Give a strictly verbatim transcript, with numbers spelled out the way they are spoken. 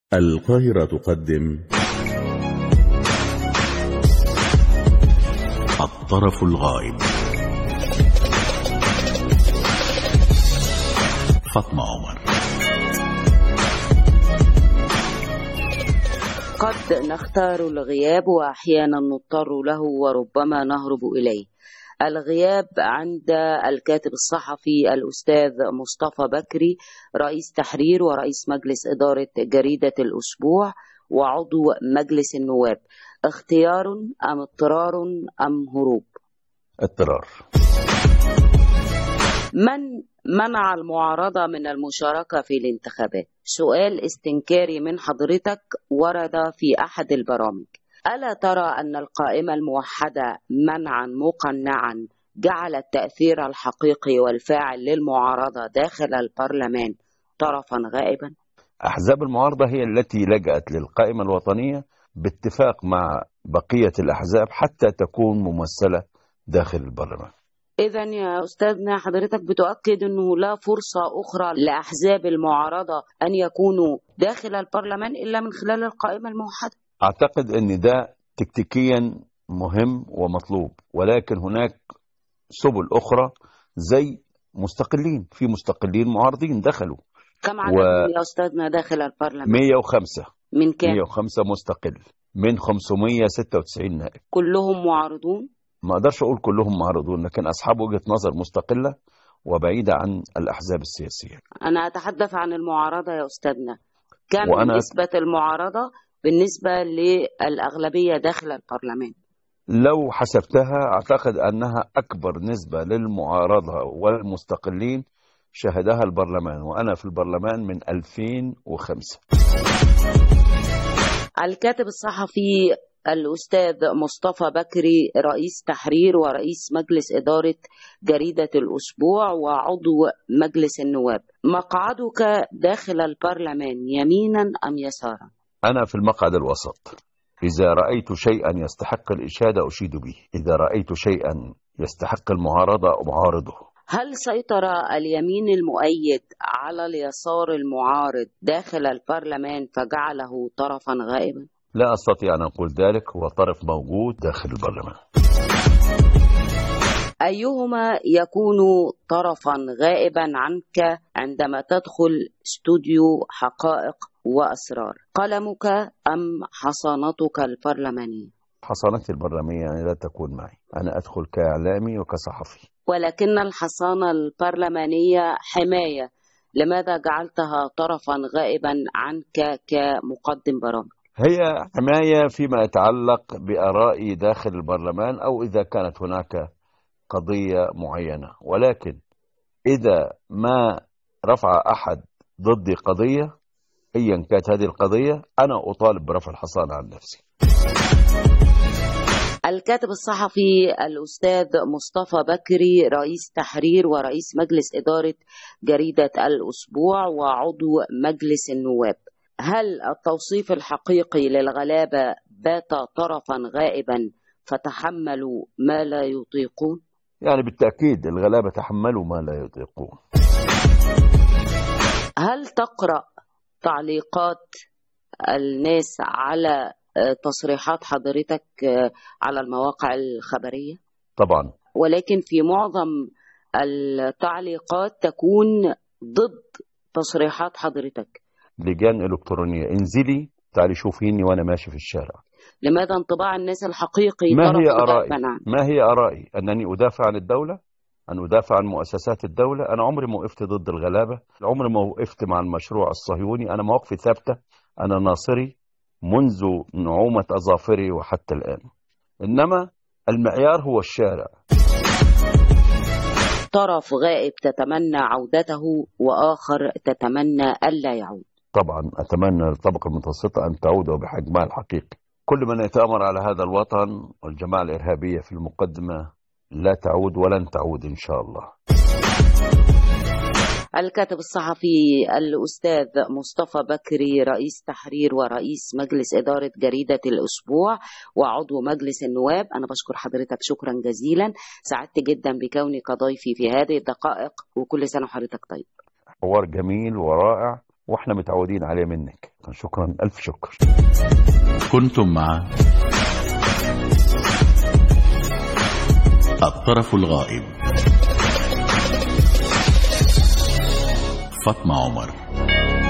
القاهرة تقدم الطرف الغائب. فاطمة عمر. قد نختار الغياب وأحيانا نضطر له وربما نهرب إليه. الغياب عند الكاتب الصحفي الأستاذ مصطفى بكري، رئيس تحرير ورئيس مجلس إدارة جريدة الأسبوع وعضو مجلس النواب. اختيار أم اضطرار أم هروب؟ اضطرار. من منع المعارضة من المشاركة في الانتخابات؟ سؤال استنكاري من حضرتك ورد في أحد البرامج. ألا ترى أن القائمة الموحدة منعا مقنعا جعل التأثير الحقيقي والفاعل للمعارضة داخل البرلمان طرفا غائبا؟ أحزاب المعارضة هي التي لجأت للقائمة الوطنية باتفاق مع بقية الأحزاب حتى تكون ممثلة داخل البرلمان. إذن يا أستاذنا حضرتك بتؤكد أنه لا فرصة أخرى لأحزاب المعارضة أن يكونوا داخل البرلمان إلا من خلال القائمة الموحدة؟ أعتقد أن ده تكتيكيا مهم ومطلوب، ولكن هناك سبل أخرى زي مستقلين، في مستقلين معارضين دخلوا. كم عددهم و... يا أستاذنا داخل البرلمان؟ مئة وخمسة. من كام؟ مئة وخمسة مستقل من خمسمئة وستة وتسعين نائب. كلهم معارضون؟ ما أقدرش أقول كلهم معارضون، لكن أصحاب وجهة نظر مستقلة وبعيدة عن الأحزاب السياسية. أنا أتحدث عن المعارضة يا أستاذنا. كم وأنا... نسبة المعارضة بالنسبة للأغلبية داخل البرلمان؟ لو حسبتها أعتقد أنها أكبر نسبة للمعارضة والمستقلين شهدها البرلمان، وأنا في البرلمان من ألفين وخمسة. الكاتب الصحفي الأستاذ مصطفى بكري، رئيس تحرير ورئيس مجلس إدارة جريدة الأسبوع وعضو مجلس النواب، مقعدك داخل البرلمان يمينا أم يسارا؟ أنا في المقعد الوسط. إذا رأيت شيئا يستحق الإشادة أشيد به، إذا رأيت شيئا يستحق المعارضة أعارضه. هل سيطر اليمين المؤيد على اليسار المعارض داخل البرلمان فجعله طرفا غائبا؟ لا أستطيع أن أقول ذلك، هو طرف موجود داخل البرلمان. أيهما يكون طرفا غائبا عنك عندما تدخل استوديو حقائق وأسرار؟ قلمك أم حصانتك البرلمانية؟ حصانتي البرلمانية يعني لا تكون معي، أنا أدخل كإعلامي وكصحفي. ولكن الحصانة البرلمانية حماية، لماذا جعلتها طرفا غائبا عنك كمقدم برامج؟ هي حماية فيما يتعلق بآرائي داخل البرلمان أو إذا كانت هناك قضية معينة، ولكن إذا ما رفع أحد ضدي قضية أيا كانت هذه القضية أنا أطالب برفع الحصانة عن نفسي. الكاتب الصحفي الأستاذ مصطفى بكري، رئيس تحرير ورئيس مجلس إدارة جريدة الأسبوع وعضو مجلس النواب، هل التوصيف الحقيقي للغلابة بات طرفا غائبا فتحملوا ما لا يطيقون؟ يعني بالتأكيد الغلابة تحملوا ما لا يطيقون. هل تقرأ تعليقات الناس على تصريحات حضرتك على المواقع الخبرية؟ طبعا. ولكن في معظم التعليقات تكون ضد تصريحات حضرتك. لجان إلكترونية، انزلي تعالي شوفيني وأنا ماشي في الشارع. لماذا انطباع الناس الحقيقي؟ ما هي آرائي؟ ما هي آرائي؟ أنني أدافع عن الدولة، أن أدافع عن مؤسسات الدولة. أنا عمري ما وقفت ضد الغلابة، عمري ما وقفت مع المشروع الصهيوني، أنا مواقفي ثابتة، أنا ناصري منذ نعومة أظافري وحتى الآن، إنما المعيار هو الشارع. طرف غائب تتمنى عودته وآخر تتمنى ألا يعود. طبعا أتمنى الطبقة المتوسطة أن تعود وبحجمها الحقيقي. كل من يتآمر على هذا الوطن والجماعة الإرهابية في المقدمة لا تعود ولن تعود إن شاء الله. الكاتب الصحفي الأستاذ مصطفى بكري، رئيس تحرير ورئيس مجلس إدارة جريدة الأسبوع وعضو مجلس النواب، أنا بشكر حضرتك شكرا جزيلا، سعدت جدا بكونك ضيفي في هذه الدقائق، وكل سنة وحضرتك طيب. حوار جميل ورائع واحنا متعودين عليه منك. شكرا، ألف شكر. كنتم مع الطرف الغائب، فاطمة عمر.